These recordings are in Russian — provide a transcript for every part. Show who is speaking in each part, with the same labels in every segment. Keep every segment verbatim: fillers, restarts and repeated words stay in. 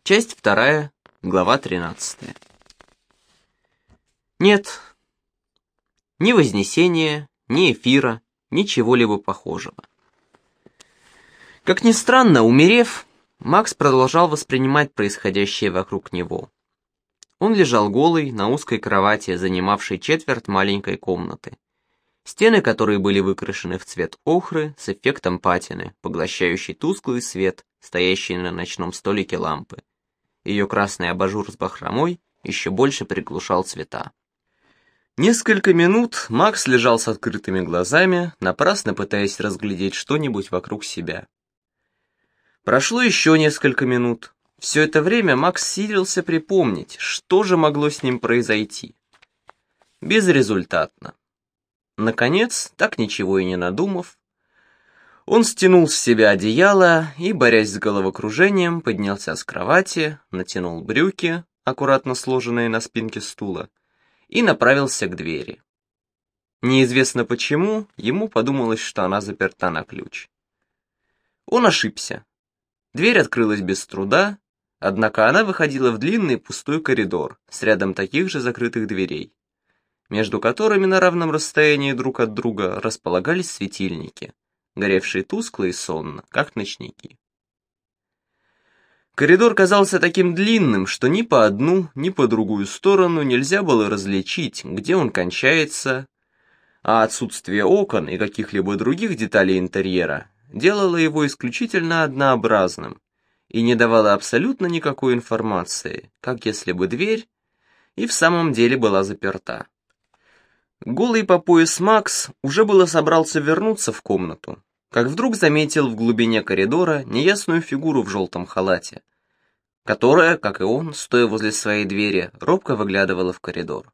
Speaker 1: Часть вторая, глава тринадцатая. Нет, ни Вознесения, ни Эфира, ничего-либо похожего. Как ни странно, умерев, Макс продолжал воспринимать происходящее вокруг него. Он лежал голый на узкой кровати, занимавшей четверть маленькой комнаты, стены которой были выкрашены в цвет охры с эффектом патины, поглощающей тусклый свет, стоящий на ночном столике лампы. Ее красный абажур с бахромой еще больше приглушал цвета. Несколько минут Макс лежал с открытыми глазами, напрасно пытаясь разглядеть что-нибудь вокруг себя. Прошло еще несколько минут. Все это время Макс силился припомнить, что же могло с ним произойти. Безрезультатно. Наконец, так ничего и не надумав, он стянул с себя одеяло и, борясь с головокружением, поднялся с кровати, натянул брюки, аккуратно сложенные на спинке стула, и направился к двери. Неизвестно почему, ему подумалось, что она заперта на ключ. Он ошибся. Дверь открылась без труда, однако она выходила в длинный пустой коридор с рядом таких же закрытых дверей, между которыми на равном расстоянии друг от друга располагались светильники, горевшие тускло и сонно, как ночники. Коридор казался таким длинным, что ни по одну, ни по другую сторону нельзя было различить, где он кончается, а отсутствие окон и каких-либо других деталей интерьера делало его исключительно однообразным и не давало абсолютно никакой информации, как если бы дверь и в самом деле была заперта. Голый по пояс Макс уже было собрался вернуться в комнату, как вдруг заметил в глубине коридора неясную фигуру в желтом халате, которая, как и он, стоя возле своей двери, робко выглядывала в коридор.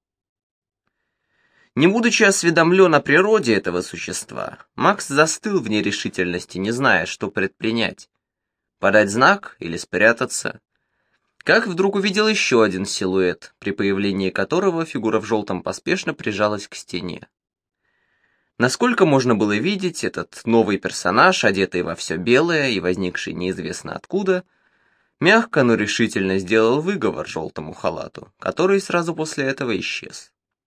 Speaker 1: Не будучи осведомлен о природе этого существа, Макс застыл в нерешительности, не зная, что предпринять: подать знак или спрятаться. Как вдруг увидел еще один силуэт, при появлении которого фигура в желтом поспешно прижалась к стене. Насколько можно было видеть, этот новый персонаж, одетый во все белое и возникший неизвестно откуда, мягко, но решительно сделал выговор желтому халату, который сразу после этого исчез.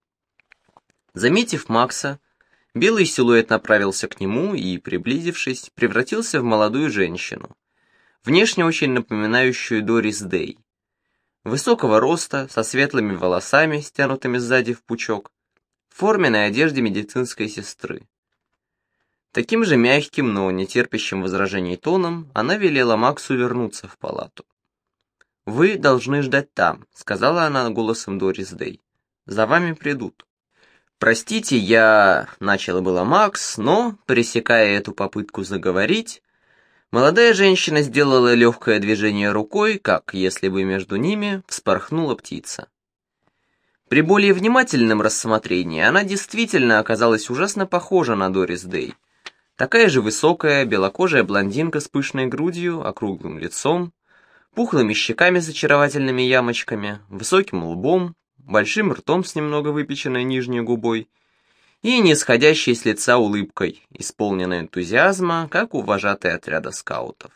Speaker 1: Заметив Макса, белый силуэт направился к нему и, приблизившись, превратился в молодую женщину, внешне очень напоминающую Дорис Дэй. Высокого роста, со светлыми волосами, стянутыми сзади в пучок, в форменной одежде медицинской сестры. Таким же мягким, но не терпящим возражений тоном она велела Максу вернуться в палату. «Вы должны ждать там», — сказала она голосом Дорис Дэй. «За вами придут». «Простите, я...» — начала было Макс, но, пресекая эту попытку заговорить, молодая женщина сделала легкое движение рукой, как если бы между ними вспорхнула птица. При более внимательном рассмотрении она действительно оказалась ужасно похожа на Дорис Дэй. Такая же высокая, белокожая блондинка с пышной грудью, округлым лицом, пухлыми щеками с очаровательными ямочками, высоким лбом, большим ртом с немного выпеченной нижней губой и нисходящей с лица улыбкой, исполненной энтузиазма, как у вожатой отряда скаутов.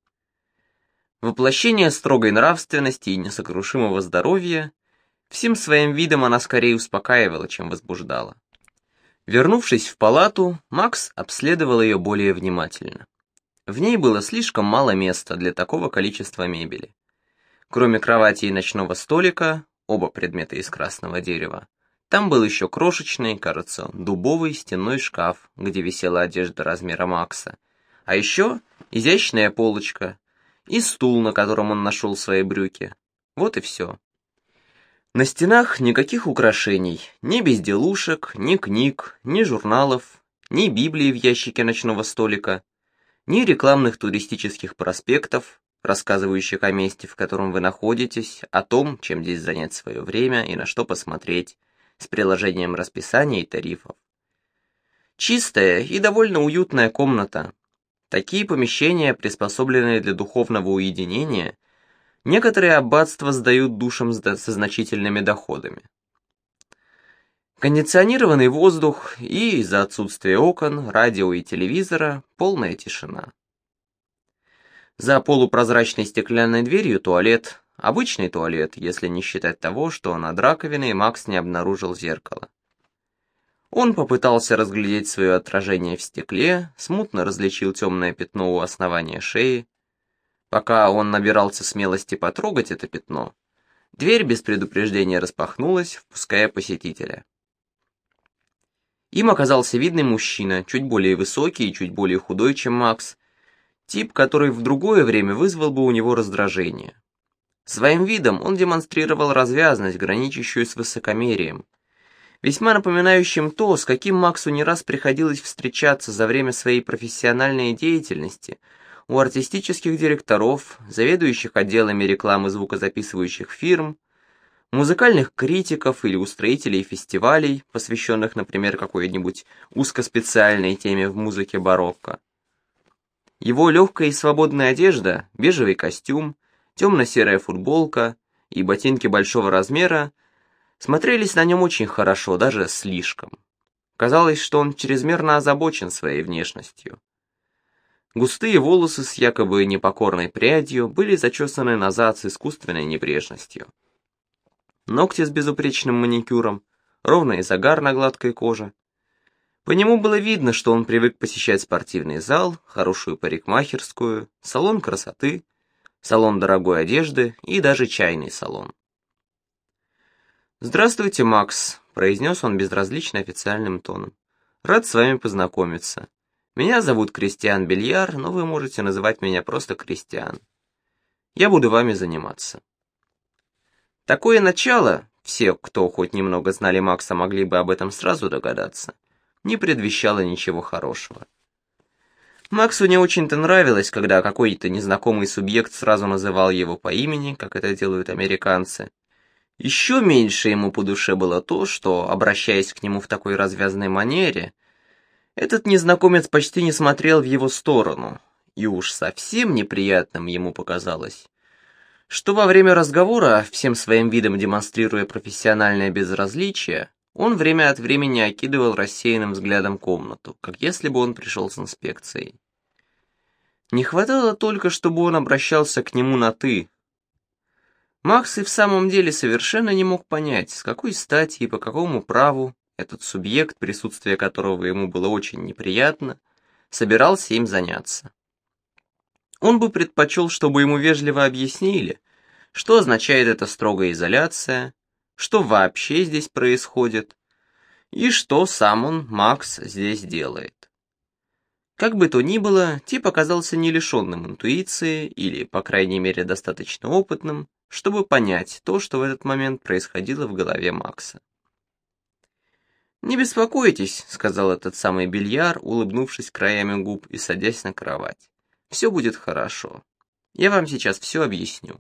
Speaker 1: Воплощение строгой нравственности и несокрушимого здоровья, всем своим видом она скорее успокаивала, чем возбуждала. Вернувшись в палату, Макс обследовал ее более внимательно. В ней было слишком мало места для такого количества мебели. Кроме кровати и ночного столика, оба предмета из красного дерева, там был еще крошечный, кажется, дубовый стенной шкаф, где висела одежда размера Макса, а еще изящная полочка и стул, на котором он нашел свои брюки. Вот и все. На стенах никаких украшений, ни безделушек, ни книг, ни журналов, ни Библии в ящике ночного столика, ни рекламных туристических проспектов, рассказывающих о месте, в котором вы находитесь, о том, чем здесь занять свое время и на что посмотреть, с приложением расписания и тарифов. Чистая и довольно уютная комната. Такие помещения, приспособленные для духовного уединения, некоторые аббатства сдают душам со значительными доходами. Кондиционированный воздух и, из-за отсутствия окон, радио и телевизора, полная тишина. За полупрозрачной стеклянной дверью туалет, Обычный туалет, если не считать того, что над раковиной Макс не обнаружил зеркала. Он попытался разглядеть свое отражение в стекле, смутно различил темное пятно у основания шеи. Пока он набирался смелости потрогать это пятно, дверь без предупреждения распахнулась, впуская посетителя. Им оказался видный мужчина, чуть более высокий и чуть более худой, чем Макс, тип, который в другое время вызвал бы у него раздражение. Своим видом он демонстрировал развязность, граничащую с высокомерием, весьма напоминающим то, с каким Максу не раз приходилось встречаться за время своей профессиональной деятельности у артистических директоров, заведующих отделами рекламы звукозаписывающих фирм, музыкальных критиков или устроителей фестивалей, посвященных, например, какой-нибудь узкоспециальной теме в музыке барокко. Его легкая и свободная одежда, бежевый костюм, темно-серая футболка и ботинки большого размера смотрелись на нем очень хорошо, даже слишком. Казалось, что он чрезмерно озабочен своей внешностью. Густые волосы с якобы непокорной прядью были зачесаны назад с искусственной небрежностью. Ногти с безупречным маникюром, ровный загар на гладкой коже. По нему было видно, что он привык посещать спортивный зал, хорошую парикмахерскую, салон красоты, салон дорогой одежды и даже чайный салон. «Здравствуйте, Макс», — произнес он безразлично официальным тоном. «Рад с вами познакомиться. Меня зовут Кристиан Бельяр, но вы можете называть меня просто Кристиан. Я буду вами заниматься». Такое начало, все, кто хоть немного знали Макса, могли бы об этом сразу догадаться, не предвещало ничего хорошего. Максу не очень-то нравилось, когда какой-то незнакомый субъект сразу называл его по имени, как это делают американцы. Еще меньше ему по душе было то, что, обращаясь к нему в такой развязной манере, этот незнакомец почти не смотрел в его сторону, и уж совсем неприятным ему показалось, что во время разговора, всем своим видом демонстрируя профессиональное безразличие, он время от времени окидывал рассеянным взглядом комнату, как если бы он пришел с инспекцией. Не хватало только, чтобы он обращался к нему на «ты». Макс и в самом деле совершенно не мог понять, с какой стати и по какому праву этот субъект, присутствие которого ему было очень неприятно, собирался им заняться. Он бы предпочел, чтобы ему вежливо объяснили, что означает эта строгая изоляция, что вообще здесь происходит, и что сам он, Макс, здесь делает. Как бы то ни было, тип оказался не лишенным интуиции, или, по крайней мере, достаточно опытным, чтобы понять то, что в этот момент происходило в голове Макса. «Не беспокойтесь», — сказал этот самый Бельяр, улыбнувшись краями губ и садясь на кровать. «Все будет хорошо. Я вам сейчас все объясню».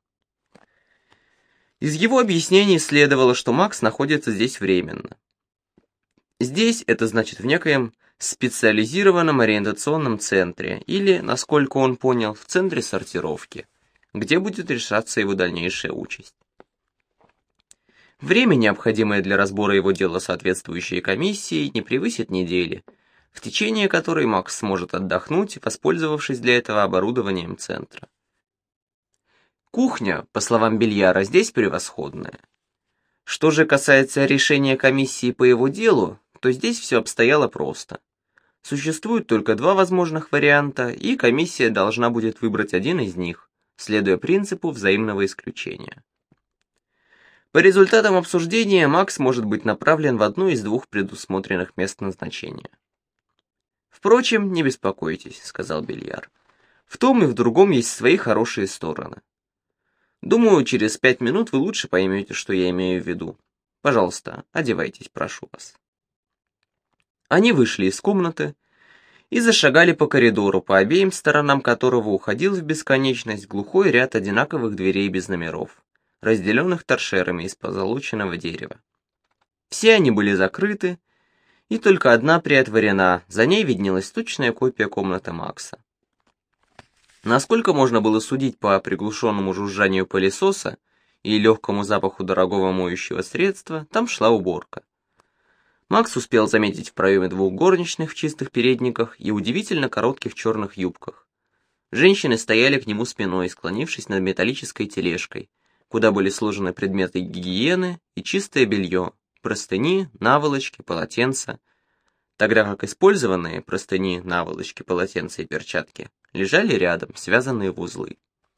Speaker 1: Из его объяснений следовало, что Макс находится здесь временно. Здесь это значит в некоем специализированном ориентационном центре или, насколько он понял, в центре сортировки, где будет решаться его дальнейшая участь. Время, необходимое для разбора его дела соответствующей комиссии, не превысит недели, в течение которой Макс сможет отдохнуть, воспользовавшись для этого оборудованием центра. Кухня, по словам Бельяра, здесь превосходная. Что же касается решения комиссии по его делу, то здесь все обстояло просто. Существует только два возможных варианта, и комиссия должна будет выбрать один из них, следуя принципу взаимного исключения. По результатам обсуждения Макс может быть направлен в одно из двух предусмотренных мест назначения. «Впрочем, не беспокойтесь», — сказал Бельяр. «В том и в другом есть свои хорошие стороны. Думаю, через пять минут вы лучше поймете, что я имею в виду. Пожалуйста, одевайтесь, прошу вас». Они вышли из комнаты и зашагали по коридору, по обеим сторонам которого уходил в бесконечность глухой ряд одинаковых дверей без номеров, разделенных торшерами из позолоченного дерева. Все они были закрыты, и только одна приотворена, за ней виднелась точная копия комнаты Макса. Насколько можно было судить по приглушенному жужжанию пылесоса и легкому запаху дорогого моющего средства, там шла уборка. Макс успел заметить в проеме двух горничных в чистых передниках и удивительно коротких черных юбках. Женщины стояли к нему спиной, склонившись над металлической тележкой, куда были сложены предметы гигиены и чистое белье, простыни, наволочки, полотенца, тогда как использованные простыни, наволочки, полотенца и перчатки лежали рядом, связанные в узлы.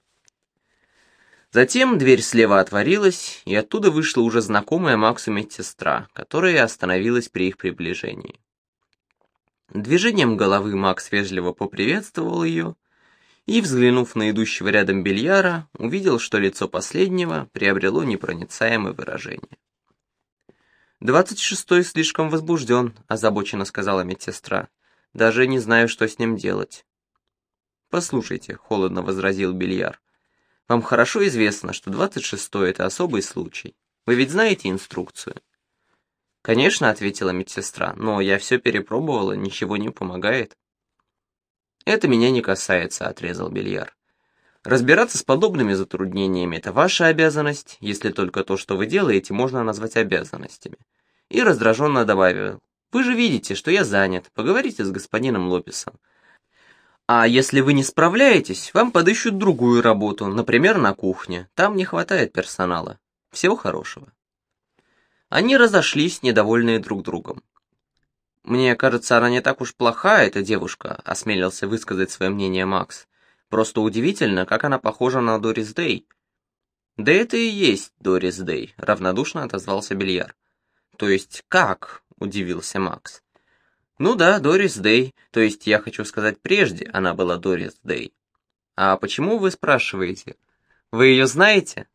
Speaker 1: Затем дверь слева отворилась, и оттуда вышла уже знакомая Максу медсестра, которая остановилась при их приближении. Движением головы Макс вежливо поприветствовал ее и, взглянув на идущего рядом Бельяра, увидел, что лицо последнего приобрело непроницаемое выражение. «Двадцать шестой слишком возбужден», — озабоченно сказала медсестра. «Даже не знаю, что с ним делать». «Послушайте», — холодно возразил Бельяр, — «вам хорошо известно, что двадцать шестой — это особый случай. Вы ведь знаете инструкцию?» «Конечно», — ответила медсестра, — «но я все перепробовала, ничего не помогает». «Это меня не касается», — отрезал Бельяр. «Разбираться с подобными затруднениями — это ваша обязанность, если только то, что вы делаете, можно назвать обязанностями». И раздраженно добавил: «Вы же видите, что я занят, поговорите с господином Лопесом. А если вы не справляетесь, вам подыщут другую работу, например, на кухне, там не хватает персонала. Всего хорошего». Они разошлись, недовольные друг другом. «Мне кажется, она не так уж плоха, эта девушка», — осмелился высказать свое мнение Макс. «Просто удивительно, как она похожа на Дорис Дэй». «Да это и есть Дорис Дэй», — равнодушно отозвался Бельяр. «То есть как?» — удивился Макс. «Ну да, Дорис Дэй, то есть я хочу сказать, прежде она была Дорис Дэй». «А почему вы спрашиваете? Вы ее знаете?»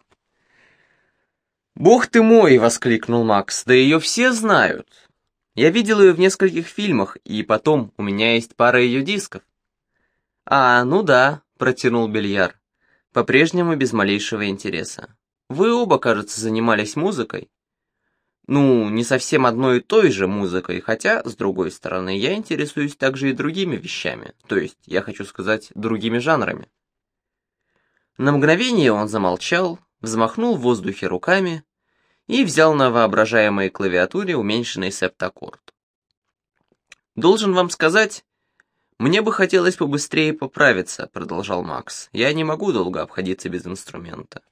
Speaker 1: «Бог ты мой!» — воскликнул Макс. «Да ее все знают. Я видел ее в нескольких фильмах, и потом у меня есть пара ее дисков». «А, ну да», — протянул Бельяр, по-прежнему без малейшего интереса. «Вы оба, кажется, занимались музыкой». «Ну, не совсем одной и той же музыкой, хотя, с другой стороны, я интересуюсь также и другими вещами, то есть, я хочу сказать, другими жанрами». На мгновение он замолчал, взмахнул в воздухе руками и взял на воображаемой клавиатуре уменьшенный септаккорд. «Должен вам сказать, мне бы хотелось побыстрее поправиться», — продолжал Макс. «Я не могу долго обходиться без инструмента».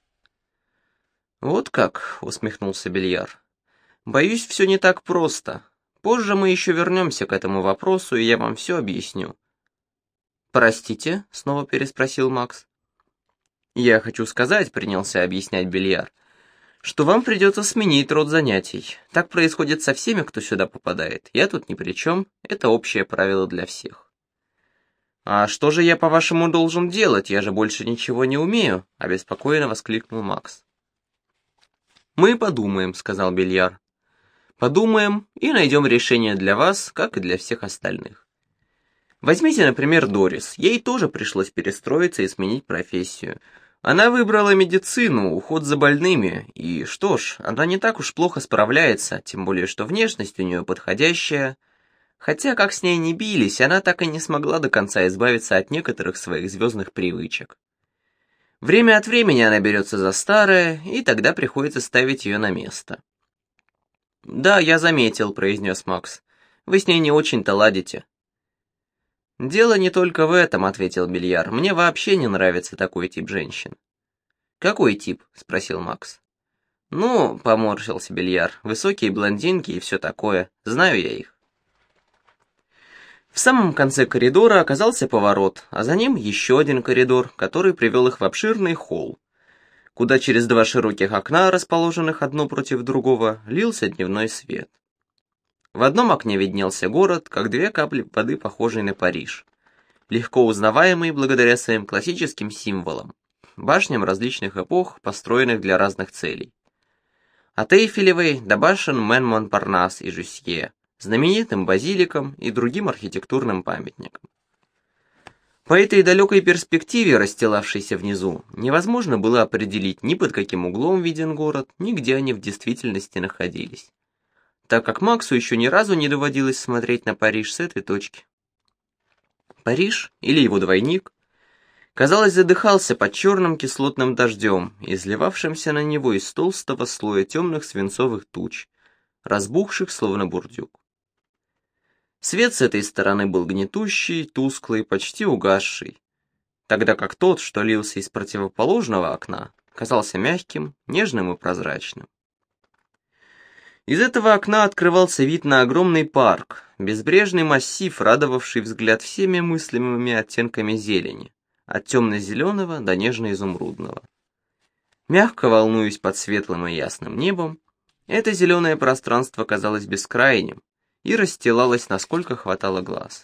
Speaker 1: «Вот как», — усмехнулся Бельяр. «Боюсь, все не так просто. Позже мы еще вернемся к этому вопросу, и я вам все объясню». «Простите?» — снова переспросил Макс. «Я хочу сказать», — принялся объяснять Бельяр, «что вам придется сменить род занятий. Так происходит со всеми, кто сюда попадает. Я тут ни при чем, это общее правило для всех». «А что же я, по-вашему, должен делать? Я же больше ничего не умею», — обеспокоенно воскликнул Макс. «Мы подумаем», — сказал Бельяр. «Подумаем и найдем решение для вас, как и для всех остальных. Возьмите, например, Дорис. Ей тоже пришлось перестроиться и сменить профессию. Она выбрала медицину, уход за больными, и что ж, она не так уж плохо справляется, тем более что внешность у нее подходящая. Хотя, как с ней не бились, она так и не смогла до конца избавиться от некоторых своих звездных привычек. Время от времени она берется за старое, и тогда приходится ставить ее на место». «Да, я заметил», — произнес Макс. «Вы с ней не очень-то ладите». «Дело не только в этом», — ответил Бельяр. «Мне вообще не нравится такой тип женщин». «Какой тип?» — спросил Макс. «Ну», — поморщился Бельяр, — «высокие блондинки и все такое. Знаю я их». В самом конце коридора оказался поворот, а за ним еще один коридор, который привел их в обширный холл, куда через два широких окна, расположенных одно против другого, лился дневной свет. В одном окне виднелся город, как две капли воды, похожий на Париж, легко узнаваемый благодаря своим классическим символам, башням различных эпох, построенных для разных целей. От Эйфелевой до башен Мен-Монпарнас и Жюсье, знаменитым базиликам и другим архитектурным памятникам. По этой далекой перспективе, расстилавшейся внизу, невозможно было определить ни под каким углом виден город, ни где они в действительности находились, так как Максу еще ни разу не доводилось смотреть на Париж с этой точки. Париж, или его двойник, казалось, задыхался под черным кислотным дождем, изливавшимся на него из толстого слоя темных свинцовых туч, разбухших словно бурдюк. Свет с этой стороны был гнетущий, тусклый, почти угасший. тогда как тот, что лился из противоположного окна, казался мягким, нежным и прозрачным. Из этого окна открывался вид на огромный парк, безбрежный массив, радовавший взгляд всеми мыслимыми оттенками зелени, от темно-зеленого до нежно-изумрудного. Мягко волнуясь под светлым и ясным небом, это зеленое пространство казалось бескрайним и расстилалось, насколько хватало глаз.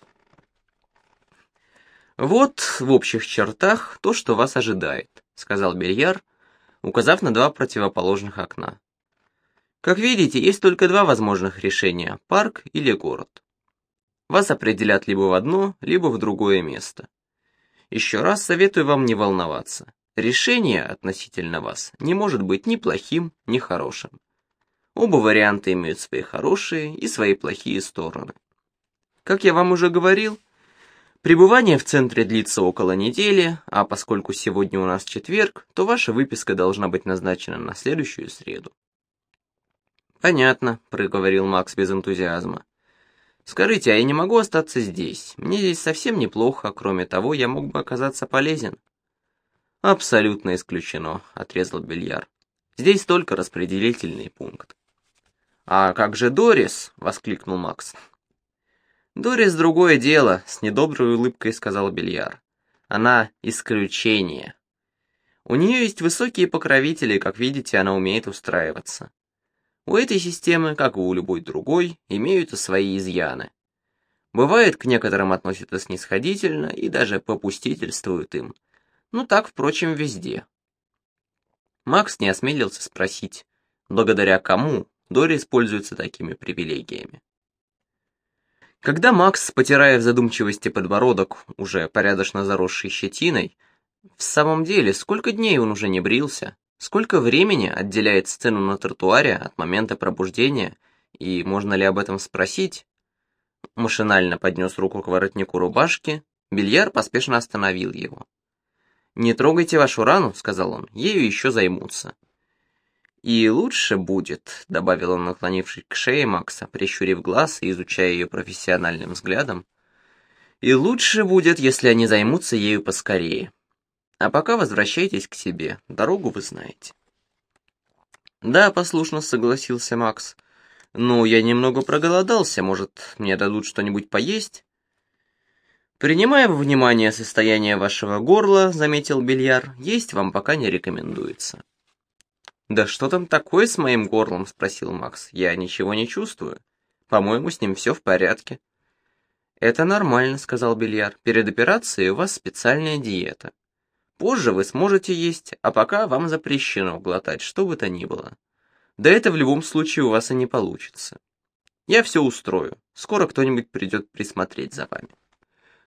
Speaker 1: «Вот, в общих чертах, то, что вас ожидает», — сказал Бельяр, указав на два противоположных окна. «Как видите, есть только два возможных решения — парк или город. Вас определят либо в одно, либо в другое место. Еще раз советую вам не волноваться. Решение относительно вас не может быть ни плохим, ни хорошим. Оба варианта имеют свои хорошие и свои плохие стороны. Как я вам уже говорил, пребывание в центре длится около недели, а поскольку сегодня у нас четверг, то ваша выписка должна быть назначена на следующую среду». «Понятно», — проговорил Макс без энтузиазма. «Скажите, а я не могу остаться здесь? Мне здесь совсем неплохо, кроме того, я мог бы оказаться полезен». «Абсолютно исключено», — отрезал Бельяр. «Здесь только распределительный пункт». «А как же Дорис?» — воскликнул Макс. «Дорис другое дело», — с недоброй улыбкой сказал Бельяр. «Она исключение. У нее есть высокие покровители, как видите, она умеет устраиваться. У этой системы, как и у любой другой, имеются свои изъяны. Бывает, к некоторым относятся снисходительно и даже попустительствуют им. Ну так, впрочем, везде». Макс не осмелился спросить, благодаря кому Дорис пользуется такими привилегиями. Когда Макс, потирая в задумчивости подбородок, уже порядочно заросший щетиной, в самом деле, сколько дней он уже не брился, сколько времени отделяет сцену на тротуаре от момента пробуждения, и можно ли об этом спросить, машинально поднес руку к воротнику рубашки, Бельяр поспешно остановил его. «Не трогайте вашу рану», — сказал он, — «ею еще займутся». «И лучше будет», — добавил он, наклонившись к шее Макса, прищурив глаз и изучая ее профессиональным взглядом, «и лучше будет, если они займутся ею поскорее. А пока возвращайтесь к себе, дорогу вы знаете». «Да», — послушно согласился Макс. «Ну, я немного проголодался, может, мне дадут что-нибудь поесть?» «Принимая во внимание состояние вашего горла, — заметил Бельяр, — есть вам пока не рекомендуется». «Да что там такое с моим горлом?» — спросил Макс. «Я ничего не чувствую. По-моему, с ним все в порядке». «Это нормально», — сказал Бельяр. «Перед операцией у вас специальная диета. Позже вы сможете есть, а пока вам запрещено глотать что бы то ни было. Да это в любом случае у вас и не получится. Я все устрою. Скоро кто-нибудь придет присмотреть за вами».